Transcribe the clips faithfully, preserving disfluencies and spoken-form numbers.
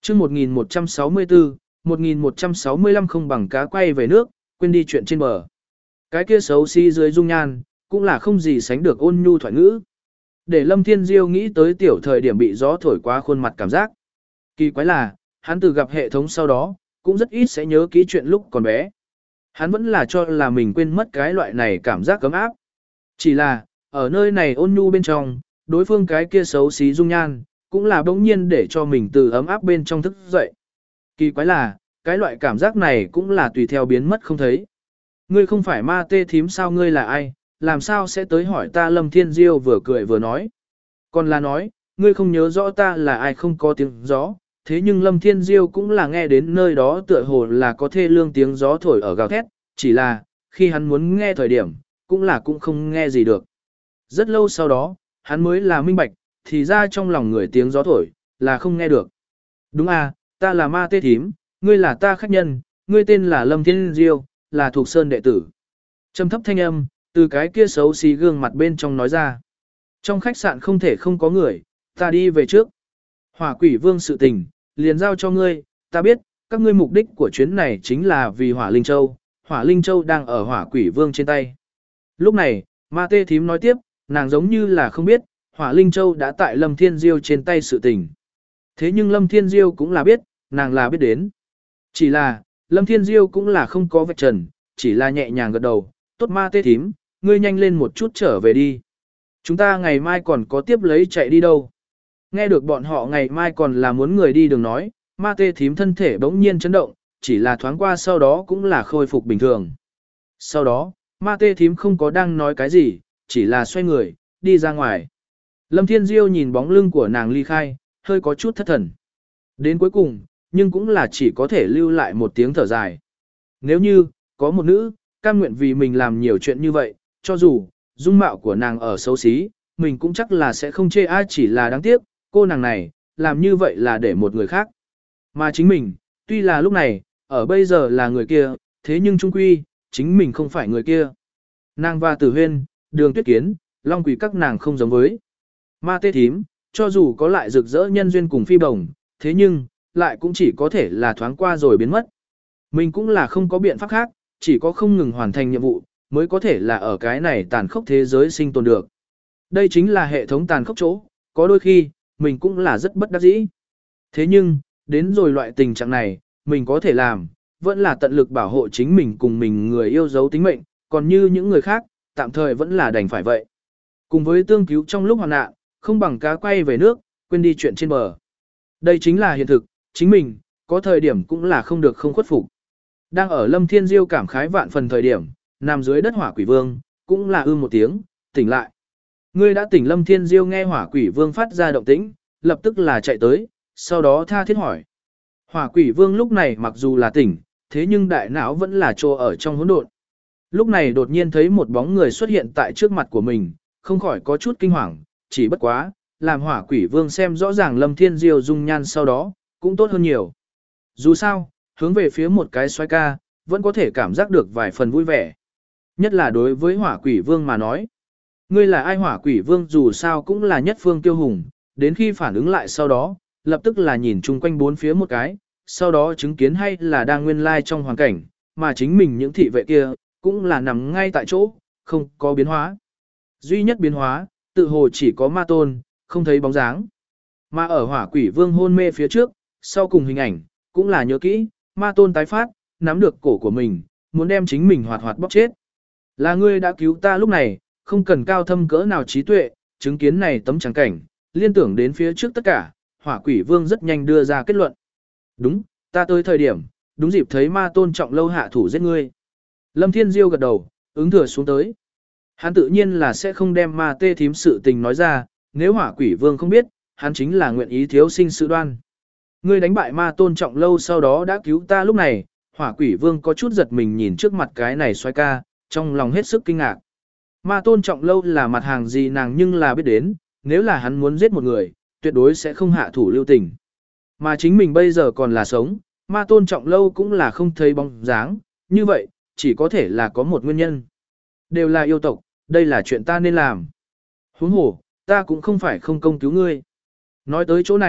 chương một nghìn một trăm sáu mươi tư, một nghìn một trăm sáu mươi lăm không bằng cá quay về nước, quên đi chuyện trên bờ. Cái kia xấu xí dưới dung nhan, cũng là không gì sánh được ôn nhu thoại ngữ. Để Lâm Thiên Diêu nghĩ tới tiểu thời điểm bị gió thổi qua khuôn mặt cảm giác. Kỳ quái là, hắn từ gặp hệ thống sau đó, cũng rất ít sẽ nhớ kỹ chuyện lúc còn bé. Hắn vẫn là cho là mình quên mất cái loại này cảm giác cấm áp. Chỉ là, ở nơi này ôn nhu bên trong, đối phương cái kia xấu xí dung nhan, cũng là bỗng nhiên để cho mình từ ấm áp bên trong thức dậy. Kỳ quái là, cái loại cảm giác này cũng là tùy theo biến mất không thấy. Ngươi không phải ma tê thím sao, ngươi là ai, làm sao sẽ tới hỏi ta? Lâm Thiên Diêu vừa cười vừa nói. Còn là nói, ngươi không nhớ rõ ta là ai không có tiếng gió. Thế nhưng Lâm Thiên Diêu cũng là nghe đến nơi đó tựa hồ là có thê lương tiếng gió thổi ở gào thét, chỉ là, khi hắn muốn nghe thời điểm, cũng là cũng không nghe gì được. Rất lâu sau đó, hắn mới là minh bạch, thì ra trong lòng người tiếng gió thổi, là không nghe được. Đúng à, ta là ma tê thím, ngươi là ta khách nhân, ngươi tên là Lâm Thiên Diêu, là thuộc sơn đệ tử. Trầm thấp thanh âm, từ cái kia xấu xí gương mặt bên trong nói ra. Trong khách sạn không thể không có người, ta đi về trước. Hỏa quỷ vương sự tình, liền giao cho ngươi, ta biết, các ngươi mục đích của chuyến này chính là vì hỏa linh châu, hỏa linh châu đang ở hỏa quỷ vương trên tay. Lúc này, ma tê thím nói tiếp, nàng giống như là không biết, hỏa linh châu đã tại Lâm Thiên Diêu trên tay sự tình. Thế nhưng Lâm Thiên Diêu cũng là biết, nàng là biết đến. Chỉ là, Lâm Thiên Diêu cũng là không có vạch trần, chỉ là nhẹ nhàng gật đầu, tốt ma tê thím, ngươi nhanh lên một chút trở về đi. Chúng ta ngày mai còn có tiếp lấy chạy đi đâu. Nghe được bọn họ ngày mai còn là muốn người đi đường nói, ma tê thím thân thể bỗng nhiên chấn động, chỉ là thoáng qua sau đó cũng là khôi phục bình thường. Sau đó, ma tê thím không có đang nói cái gì, chỉ là xoay người, đi ra ngoài. Lâm Thiên Diêu nhìn bóng lưng của nàng ly khai, hơi có chút thất thần. Đến cuối cùng, nhưng cũng là chỉ có thể lưu lại một tiếng thở dài. Nếu như, có một nữ, cam nguyện vì mình làm nhiều chuyện như vậy, cho dù, dung mạo của nàng ở xấu xí, mình cũng chắc là sẽ không chê ai, chỉ là đáng tiếc, cô nàng này, làm như vậy là để một người khác. Mà chính mình, tuy là lúc này, ở bây giờ là người kia, thế nhưng trung quy, chính mình không phải người kia. Nàng và Tử Huyên, Đường Tuyết Kiến, Long Quỷ các nàng không giống với. Ma tê thím, cho dù có lại rực rỡ nhân duyên cùng phi bồng, thế nhưng, lại cũng chỉ có thể là thoáng qua rồi biến mất. Mình cũng là không có biện pháp khác, chỉ có không ngừng hoàn thành nhiệm vụ, mới có thể là ở cái này tàn khốc thế giới sinh tồn được. Đây chính là hệ thống tàn khốc chỗ, có đôi khi, mình cũng là rất bất đắc dĩ. Thế nhưng, đến rồi loại tình trạng này, mình có thể làm, vẫn là tận lực bảo hộ chính mình cùng mình người yêu dấu tính mệnh, còn như những người khác, tạm thời vẫn là đành phải vậy. Cùng với tương cứu trong lúc hoạn nạn, không bằng cá quay về nước, quên đi chuyện trên bờ. Đây chính là hiện thực, chính mình, có thời điểm cũng là không được không khuất phục. Đang ở Lâm Thiên Diêu cảm khái vạn phần thời điểm, nằm dưới đất hỏa quỷ vương, cũng là ư một tiếng, tỉnh lại. Ngươi đã tỉnh. Lâm Thiên Diêu nghe hỏa quỷ vương phát ra động tĩnh, lập tức là chạy tới, sau đó tha thiết hỏi. Hỏa quỷ vương lúc này mặc dù là tỉnh, thế nhưng đại não vẫn là trô ở trong hỗn độn. Lúc này đột nhiên thấy một bóng người xuất hiện tại trước mặt của mình, không khỏi có chút kinh hoàng, chỉ bất quá, làm hỏa quỷ vương xem rõ ràng Lâm Thiên Diêu dung nhan sau đó, cũng tốt hơn nhiều. Dù sao, hướng về phía một cái xoay ca, vẫn có thể cảm giác được vài phần vui vẻ. Nhất là đối với hỏa quỷ vương mà nói. Ngươi là ai? Hỏa quỷ vương dù sao cũng là nhất phương tiêu hùng, đến khi phản ứng lại sau đó, lập tức là nhìn chung quanh bốn phía một cái, sau đó chứng kiến hay là đang nguyên lai trong hoàn cảnh, mà chính mình những thị vệ kia, cũng là nằm ngay tại chỗ, không có biến hóa. Duy nhất biến hóa, tự hồ chỉ có ma tôn, không thấy bóng dáng. Mà ở hỏa quỷ vương hôn mê phía trước, sau cùng hình ảnh, cũng là nhớ kỹ, ma tôn tái phát, nắm được cổ của mình, muốn đem chính mình hoạt hoạt bóp chết. Là ngươi đã cứu ta lúc này, không cần cao thâm cỡ nào trí tuệ, chứng kiến này tấm trắng cảnh, liên tưởng đến phía trước tất cả, hỏa quỷ vương rất nhanh đưa ra kết luận. Đúng, ta tới thời điểm, đúng dịp thấy ma tôn trọng lâu hạ thủ giết ngươi. Lâm Thiên Diêu gật đầu, ứng thừa xuống tới. Hắn tự nhiên là sẽ không đem ma tê thím sự tình nói ra, nếu hỏa quỷ vương không biết, hắn chính là nguyện ý thiếu sinh sự đoan. Ngươi đánh bại ma tôn trọng lâu sau đó đã cứu ta lúc này, hỏa quỷ vương có chút giật mình nhìn trước mặt cái này xoay ca, trong lòng hết sức kinh ngạc. Ma tôn trọng lâu là mặt hàng gì nàng nhưng là biết đến, nếu là hắn muốn giết một người, tuyệt đối sẽ không hạ thủ lưu tình. Mà chính mình bây giờ còn là sống, ma tôn trọng lâu cũng là không thấy bóng dáng, như vậy, chỉ có thể là có một nguyên nhân. Đều là yêu tộc, đây là chuyện ta nên làm. Huống hồ, ta cũng không phải không công cứu ngươi. Nói tới chỗ này,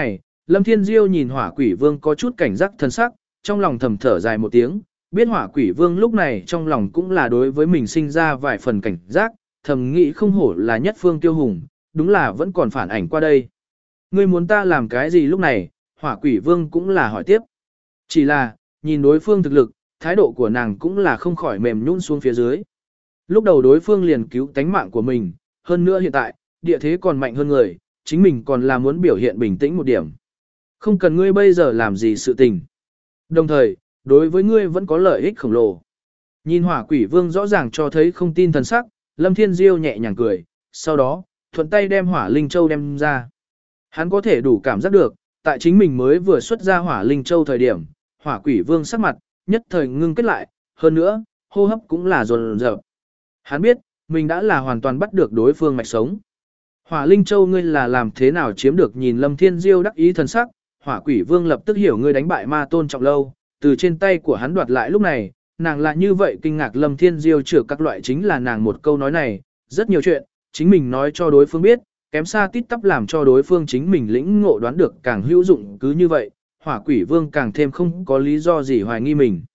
Lâm Thiên Diêu nhìn hỏa quỷ vương có chút cảnh giác thân sắc, trong lòng thầm thở dài một tiếng, biết hỏa quỷ vương lúc này trong lòng cũng là đối với mình sinh ra vài phần cảnh giác, thầm nghĩ không hổ là nhất phương tiêu hùng, đúng là vẫn còn phản ảnh qua đây. Ngươi muốn ta làm cái gì lúc này, hỏa quỷ vương cũng là hỏi tiếp. Chỉ là, nhìn đối phương thực lực, thái độ của nàng cũng là không khỏi mềm nhũn xuống phía dưới. Lúc đầu đối phương liền cứu tánh mạng của mình, hơn nữa hiện tại, địa thế còn mạnh hơn người, chính mình còn là muốn biểu hiện bình tĩnh một điểm. Không cần ngươi bây giờ làm gì sự tình. Đồng thời, đối với ngươi vẫn có lợi ích khổng lồ. Nhìn hỏa quỷ vương rõ ràng cho thấy không tin thần sắc, Lâm Thiên Diêu nhẹ nhàng cười, sau đó, thuận tay đem hỏa linh châu đem ra. Hắn có thể đủ cảm giác được, tại chính mình mới vừa xuất ra hỏa linh châu thời điểm, hỏa quỷ vương sắc mặt, nhất thời ngưng kết lại, hơn nữa, hô hấp cũng là dồn dập. Hắn biết, mình đã là hoàn toàn bắt được đối phương mạch sống. Hỏa linh châu ngươi là làm thế nào chiếm được, nhìn Lâm Thiên Diêu đắc ý thần sắc, hỏa quỷ vương lập tức hiểu ngươi đánh bại ma tôn trọng lâu, từ trên tay của hắn đoạt lại lúc này, nàng là như vậy kinh ngạc. Lâm Thiên Diêu chữa các loại chính là nàng một câu nói này, rất nhiều chuyện, chính mình nói cho đối phương biết, kém xa tít tắp làm cho đối phương chính mình lĩnh ngộ đoán được càng hữu dụng. Cứ như vậy, hỏa quỷ vương càng thêm không có lý do gì hoài nghi mình.